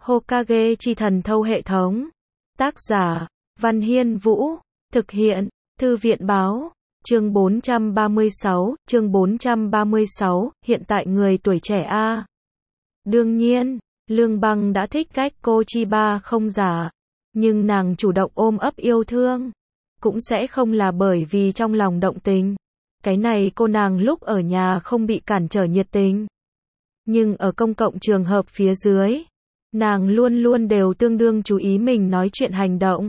Hokage chi thần thâu hệ thống. Tác giả, Văn Hiên Vũ. Thực hiện, Thư viện báo. Chương 436, hiện tại người tuổi trẻ a. Đương nhiên, Lương Băng đã thích Gekko Chiba không giả, nhưng nàng chủ động ôm ấp yêu thương, cũng sẽ không là bởi vì trong lòng động tình. Cái này cô nàng lúc ở nhà không bị cản trở nhiệt tình, nhưng ở công cộng trường hợp phía dưới, nàng luôn luôn đều tương đương chú ý mình nói chuyện hành động.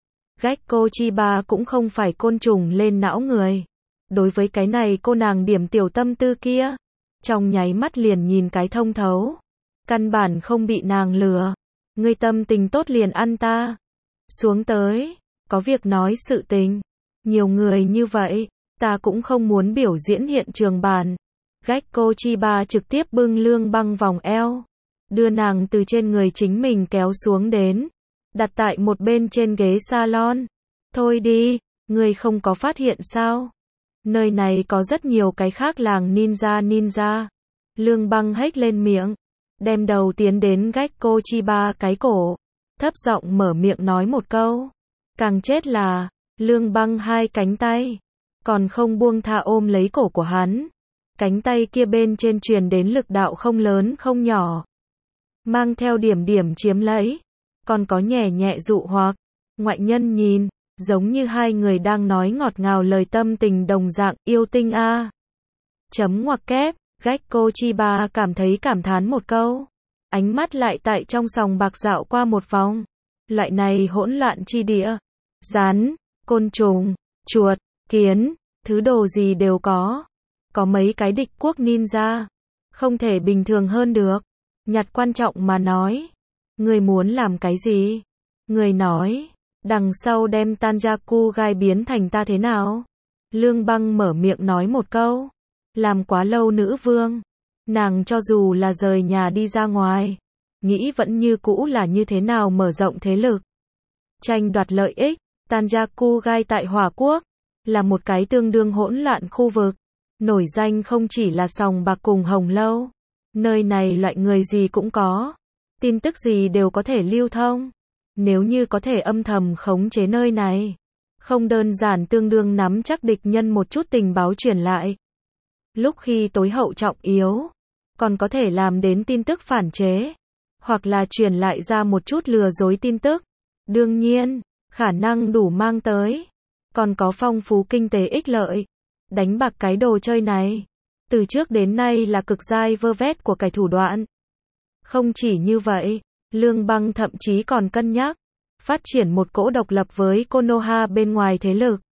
Gekko Chiba cũng không phải côn trùng lên não người. Đối với cái này cô nàng điểm tiểu tâm tư kia, trong nháy mắt liền nhìn cái thông thấu. Căn bản không bị nàng lừa. Ngươi tâm tình tốt liền ăn ta. Xuống tới, có việc nói sự tình. Nhiều người như vậy, ta cũng không muốn biểu diễn hiện trường bản. Gekko Chiba trực tiếp bưng Lương Băng vòng eo, đưa nàng từ trên người chính mình kéo xuống đến, đặt tại một bên trên ghế salon. Thôi đi, ngươi không có phát hiện sao? Nơi này có rất nhiều cái khác làng ninja. Lương Băng hét lên miệng, đem đầu tiến đến Gekko Chiba cái cổ, thấp giọng mở miệng nói một câu. Càng chết là, Lương Băng hai cánh tay, còn không buông tha ôm lấy cổ của hắn. Cánh tay kia bên trên truyền đến lực đạo không lớn không nhỏ, mang theo điểm điểm chiếm lấy, còn có nhẹ nhẹ dụ hoặc. Ngoại nhân nhìn, giống như hai người đang nói ngọt ngào lời tâm tình đồng dạng, yêu tinh a. Chấm ngoặc kép, Gekko Chiba cảm thấy cảm thán một câu, ánh mắt lại tại trong sòng bạc dạo qua một vòng. Loại này hỗn loạn chi địa, rắn, côn trùng, chuột, kiến, thứ đồ gì đều có. Có mấy cái địch quốc ninja, không thể bình thường hơn được. Nhặt quan trọng mà nói, người muốn làm cái gì? Người nói, đằng sau đem Tanjaku gai biến thành ta thế nào? Lương Băng mở miệng nói một câu, làm quá lâu nữ vương, nàng cho dù là rời nhà đi ra ngoài, nghĩ vẫn như cũ là như thế nào mở rộng thế lực, tranh đoạt lợi ích. Tanjaku gai tại Hỏa Quốc, là một cái tương đương hỗn loạn khu vực, nổi danh không chỉ là sòng bạc cùng hồng lâu. Nơi này loại người gì cũng có, tin tức gì đều có thể lưu thông. Nếu như có thể âm thầm khống chế nơi này, không đơn giản tương đương nắm chắc địch nhân một chút tình báo truyền lại. Lúc khi tối hậu trọng yếu, còn có thể làm đến tin tức phản chế, hoặc là truyền lại ra một chút lừa dối tin tức. Đương nhiên, khả năng đủ mang tới, còn có phong phú kinh tế ích lợi. Đánh bạc cái đồ chơi này, từ trước đến nay là cực giai vơ vét của cải thủ đoạn. Không chỉ như vậy, Lương Băng thậm chí còn cân nhắc phát triển một cỗ độc lập với Konoha bên ngoài thế lực,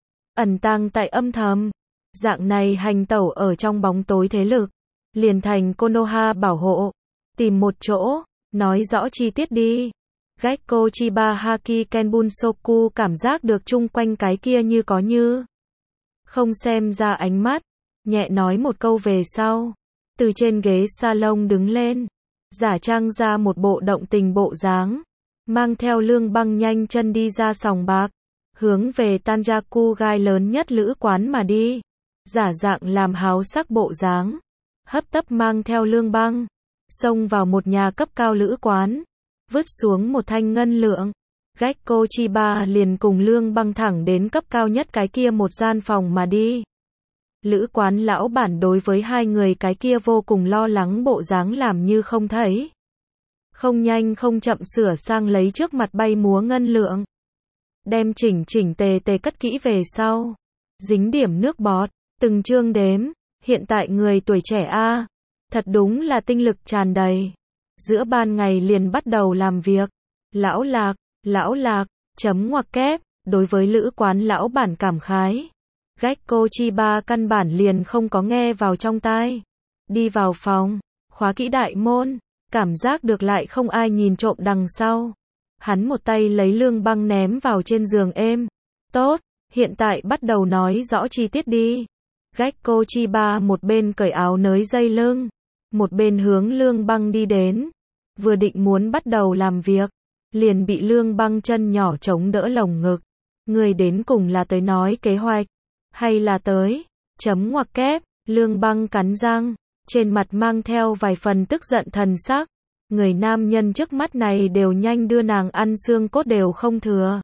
ẩn tàng tại âm thầm, dạng này hành tẩu ở trong bóng tối thế lực, liền thành Konoha bảo hộ. Tìm một chỗ, nói rõ chi tiết đi. Gekko Chiba Haki Kenbun Soku cảm giác được chung quanh cái kia như có như không xem ra ánh mắt, nhẹ nói một câu về sau, từ trên ghế salon đứng lên, giả trang ra một bộ động tình bộ dáng, mang theo Lương Băng nhanh chân đi ra sòng bạc, hướng về Tanjaku gai lớn nhất lữ quán mà đi, giả dạng làm háo sắc bộ dáng, hấp tấp mang theo Lương Băng, xông vào một nhà cấp cao lữ quán, vứt xuống một thanh ngân lượng. Gekko Chiba liền cùng Lương Băng thẳng đến cấp cao nhất cái kia một gian phòng mà đi. Lữ quán lão bản đối với hai người cái kia vô cùng lo lắng bộ dáng làm như không thấy. Không nhanh không chậm sửa sang lấy trước mặt bay múa ngân lượng. Đem chỉnh tề cất kỹ về sau. Dính điểm nước bọt, từng chương đếm. Hiện tại người tuổi trẻ a, thật đúng là tinh lực tràn đầy. Giữa ban ngày liền bắt đầu làm việc. Lão lạc, chấm ngoặc kép, đối với lữ quán lão bản cảm khái. Gekko Chiba căn bản liền không có nghe vào trong tai. Đi vào phòng, khóa kỹ đại môn, cảm giác được lại không ai nhìn trộm đằng sau. Hắn một tay lấy Lương Băng ném vào trên giường êm. Tốt, hiện tại bắt đầu nói rõ chi tiết đi. Gekko Chiba một bên cởi áo nới dây lưng, một bên hướng Lương Băng đi đến. Vừa định muốn bắt đầu làm việc, liền bị Lương Băng chân nhỏ chống đỡ lồng ngực. Người đến cùng là tới nói kế hoạch, hay là tới, chấm ngoặc kép, Lương Băng cắn răng, trên mặt mang theo vài phần tức giận thần sắc. Người nam nhân trước mắt này đều nhanh đưa nàng ăn xương cốt đều không thừa.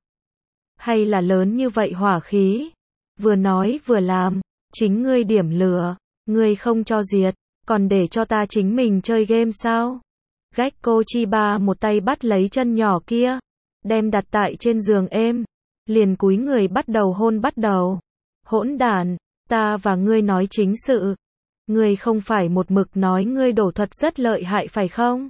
Hay là lớn như vậy hỏa khí? Vừa nói vừa làm, chính ngươi điểm lửa, ngươi không cho diệt, còn để cho ta chính mình chơi game sao? Gekko Chiba một tay bắt lấy chân nhỏ kia, đem đặt tại trên giường êm, liền cúi người bắt đầu hôn bắt đầu. Hỗn đản, ta và ngươi nói chính sự. Ngươi không phải một mực nói ngươi đổ thuật rất lợi hại phải không?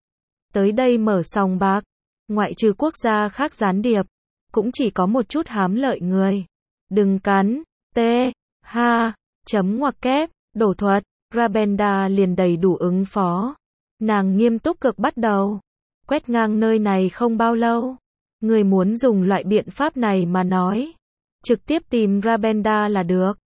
Tới đây mở sòng bạc, ngoại trừ quốc gia khác gián điệp, cũng chỉ có một chút hám lợi người. Đừng cắn, tê, ha, chấm ngoặc kép, đổ thuật, Rabenda liền đầy đủ ứng phó. Nàng nghiêm túc cực bắt đầu. Quét ngang nơi này không bao lâu. Người muốn dùng loại biện pháp này mà nói. Trực tiếp tìm Rabenda là được.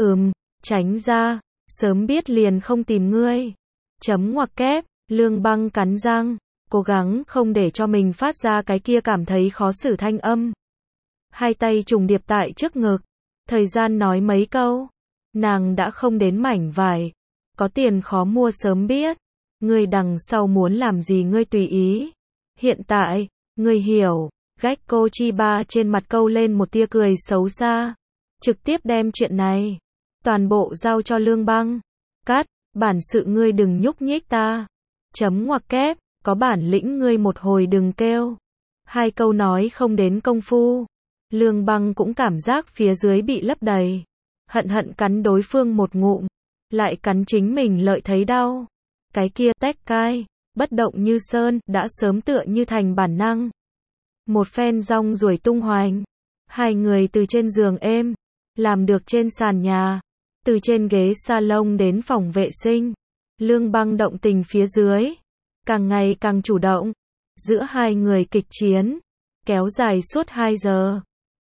Tránh ra, sớm biết liền không tìm ngươi. Chấm ngoặc kép, Lương Băng cắn răng, cố gắng không để cho mình phát ra cái kia cảm thấy khó xử thanh âm. Hai tay trùng điệp tại trước ngực. Thời gian nói mấy câu. Nàng đã không đến mảnh vải. Có tiền khó mua sớm biết. Ngươi đằng sau muốn làm gì ngươi tùy ý. Hiện tại, ngươi hiểu. Gekko Chiba trên mặt câu lên một tia cười xấu xa. Trực tiếp đem chuyện này toàn bộ giao cho Lương Băng. Cắt, bản sự ngươi đừng nhúc nhích ta. Chấm ngoặc kép, có bản lĩnh ngươi một hồi đừng kêu. Hai câu nói không đến công phu. Lương Băng cũng cảm giác phía dưới bị lấp đầy. Hận hận cắn đối phương một ngụm. Lại cắn chính mình lợi thấy đau. Cái kia tách cai, bất động như sơn, đã sớm tựa như thành bản năng. Một phen rong ruổi tung hoành. Hai người từ trên giường êm, làm được trên sàn nhà, từ trên ghế salon đến phòng vệ sinh. Lương Băng động tình phía dưới, càng ngày càng chủ động. Giữa hai người kịch chiến, kéo dài suốt 2 giờ.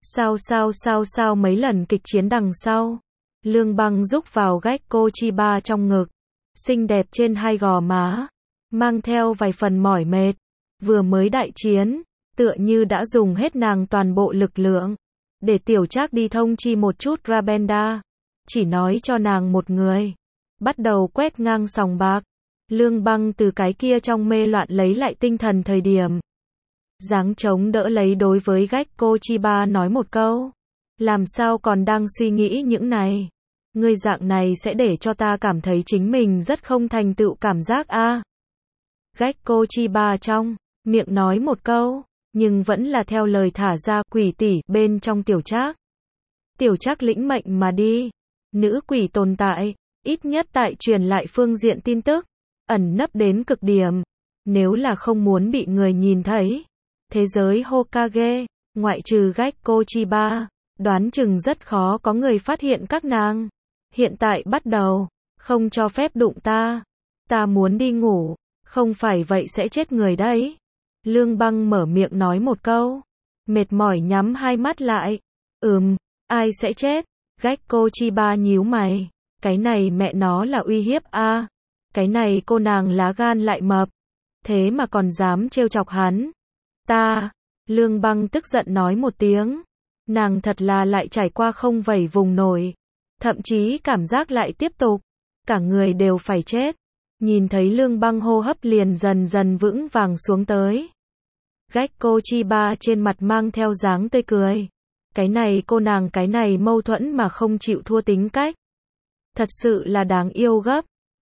Sao mấy lần kịch chiến đằng sau. Lương Băng rúc vào Gekko Chiba trong ngực. Xinh đẹp trên hai gò má, mang theo vài phần mỏi mệt. Vừa mới đại chiến, tựa như đã dùng hết nàng toàn bộ lực lượng. Để Tiểu Trác đi thông chi một chút Rabenda. Chỉ nói cho nàng một người. Bắt đầu quét ngang sòng bạc. Lương Băng từ cái kia trong mê loạn lấy lại tinh thần thời điểm. Giáng chống đỡ lấy đối với Gekko Chiba nói một câu. Làm sao còn đang suy nghĩ những này? Ngươi dạng này sẽ để cho ta cảm thấy chính mình rất không thành tựu cảm giác a. Gekko Chiba trong miệng nói một câu, nhưng vẫn là theo lời thả ra quỷ tỷ bên trong Tiểu Trác. Tiểu Trác lĩnh mệnh mà đi. Nữ quỷ tồn tại, ít nhất tại truyền lại phương diện tin tức, ẩn nấp đến cực điểm. Nếu là không muốn bị người nhìn thấy, thế giới Hokage, ngoại trừ Gekko Chiba, đoán chừng rất khó có người phát hiện các nàng. Hiện tại bắt đầu, không cho phép đụng ta. Ta muốn đi ngủ, không phải vậy sẽ chết người đấy. Lương Băng mở miệng nói một câu, mệt mỏi nhắm hai mắt lại. Ai sẽ chết? Gekko Chiba nhíu mày. Cái này mẹ nó là uy hiếp a. Cái này cô nàng lá gan lại mập. Thế mà còn dám trêu chọc hắn. Ta. Lương Băng tức giận nói một tiếng. Nàng thật là lại trải qua không vẩy vùng nổi. Thậm chí cảm giác lại tiếp tục. Cả người đều phải chết. Nhìn thấy Lương Băng hô hấp liền dần dần vững vàng xuống tới. Gekko Chiba trên mặt mang theo dáng tươi cười. Cái này cô nàng cái này mâu thuẫn mà không chịu thua tính cách. Thật sự là đáng yêu gấp.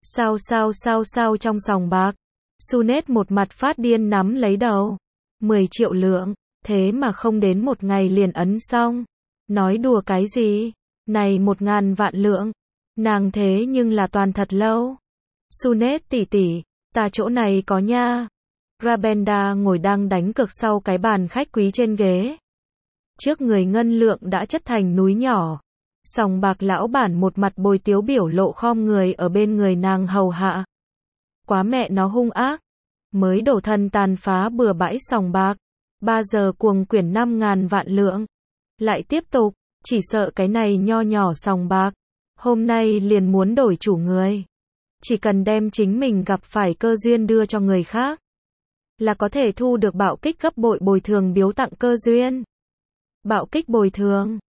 Sao trong sòng bạc. Sunet một mặt phát điên nắm lấy đầu. 10 triệu lượng. Thế mà không đến một ngày liền ấn xong. Nói đùa cái gì? Này 1.000 vạn lượng. Nàng thế nhưng là toàn thật lâu. Sunet tỷ tỷ, ta chỗ này có nha. Rabenda ngồi đang đánh cược sau cái bàn khách quý trên ghế. Trước người ngân lượng đã chất thành núi nhỏ. Sòng bạc lão bản một mặt bồi tiếu biểu lộ khom người ở bên người nàng hầu hạ. Quá mẹ nó hung ác. Mới đổ thân tàn phá bừa bãi sòng bạc. 3 giờ cuồng quyển 5.000 vạn lượng. Lại tiếp tục, chỉ sợ cái này nho nhỏ sòng bạc. Hôm nay liền muốn đổi chủ người. Chỉ cần đem chính mình gặp phải cơ duyên đưa cho người khác. Là có thể thu được bạo kích gấp bội bồi thường biếu tặng cơ duyên. Bạo kích bồi thường.